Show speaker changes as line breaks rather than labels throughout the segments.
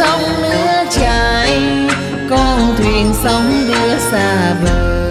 sông nước chảy, con thuyền sóng đưa xa bờ.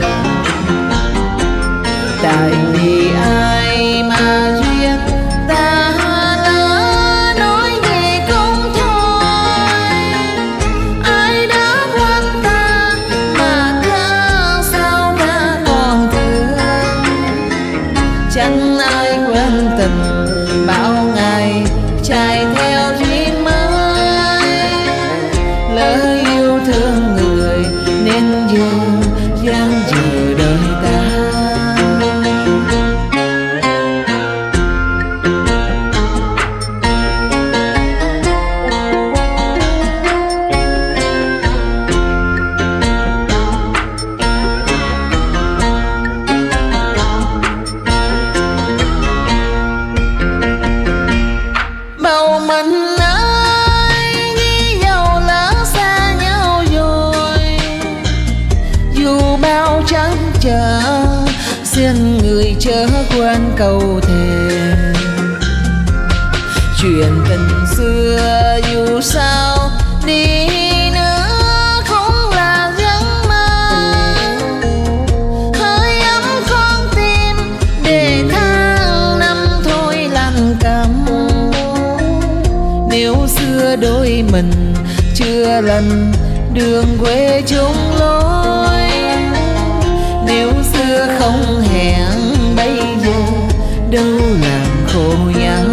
Tại vì ai mà duyên ta lỡ nói về không thôi, ai đã quên ta mà cớ sao ta còn thương. Chẳng ai quên tình bao ngày chạy theo duyên mới, lỡ yêu thương người nên giờ gian chờ đời ta. Bầu mình ơi, nghĩ dầu lỡ xa nhau rồi, dù bao trắc trở xin người chớ quên câu thề. Chuyện tình xưa dù sao đi nữa không là giấc mơ, hơi ấm con tim để tháng năm thôi lạnh câm. Nếu xưa đôi mình chưa lần đường quê chung lối, nếu xưa không hẹn bây giờ đâu làm khổ nhau.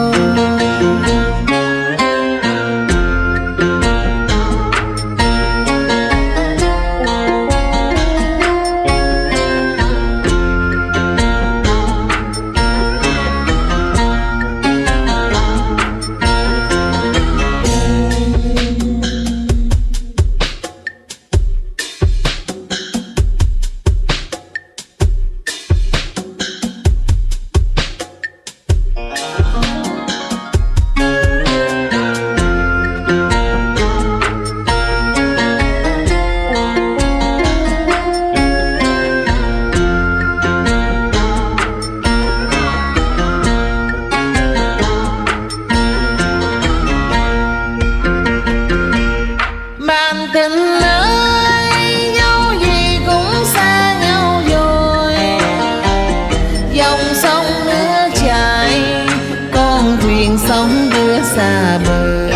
Tình ơi, dẫu gì cũng xa nhau rồi, dòng sông nước chảy, con thuyền sóng đưa xa bờ.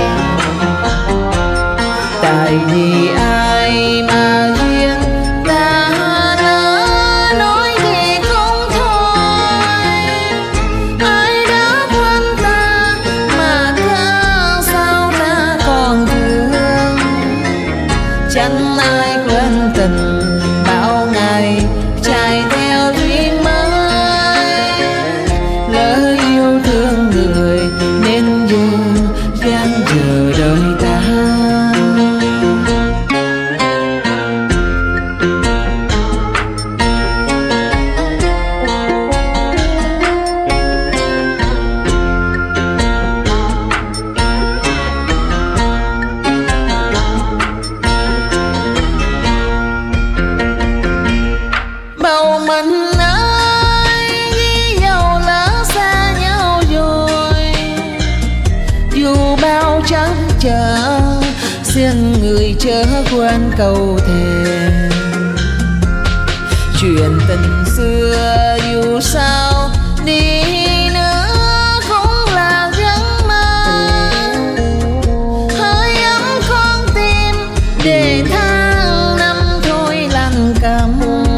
Tại vì ai mà duyên ta lỡ nói gì không thôi, ai đã quên ta mà cớ sao ta còn thương. Chẳng ai quên tình bao ngày chạy theo duyên mới, lỡ yêu thương người nên giờ gian chờ đời ta. Bầu mình ơi, nghĩ dầu lỡ xa nhau rồi, dù bao trắc trở xin người chớ quên câu thề. Chuyện tình xưa dù sao đi nữa cũng là giấc mơ, hơi ấm con tim để tháng năm thôi lạnh câm.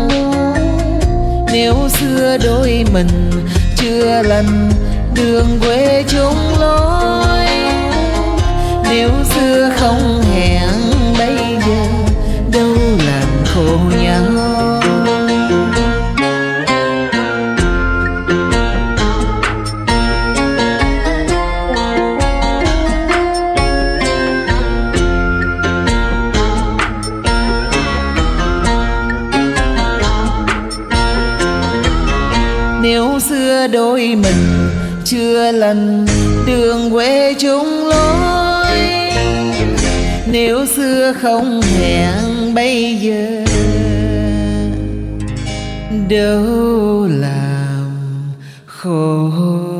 Nếu xưa đôi mình chưa lần đường quê chung lối, nếu xưa không hẹn bây giờ đâu làm khổ nhau. Nếu xưa đôi mình chưa lần đường quê chung lối, nếu xưa không hẹn bây giờ đâu làm khổ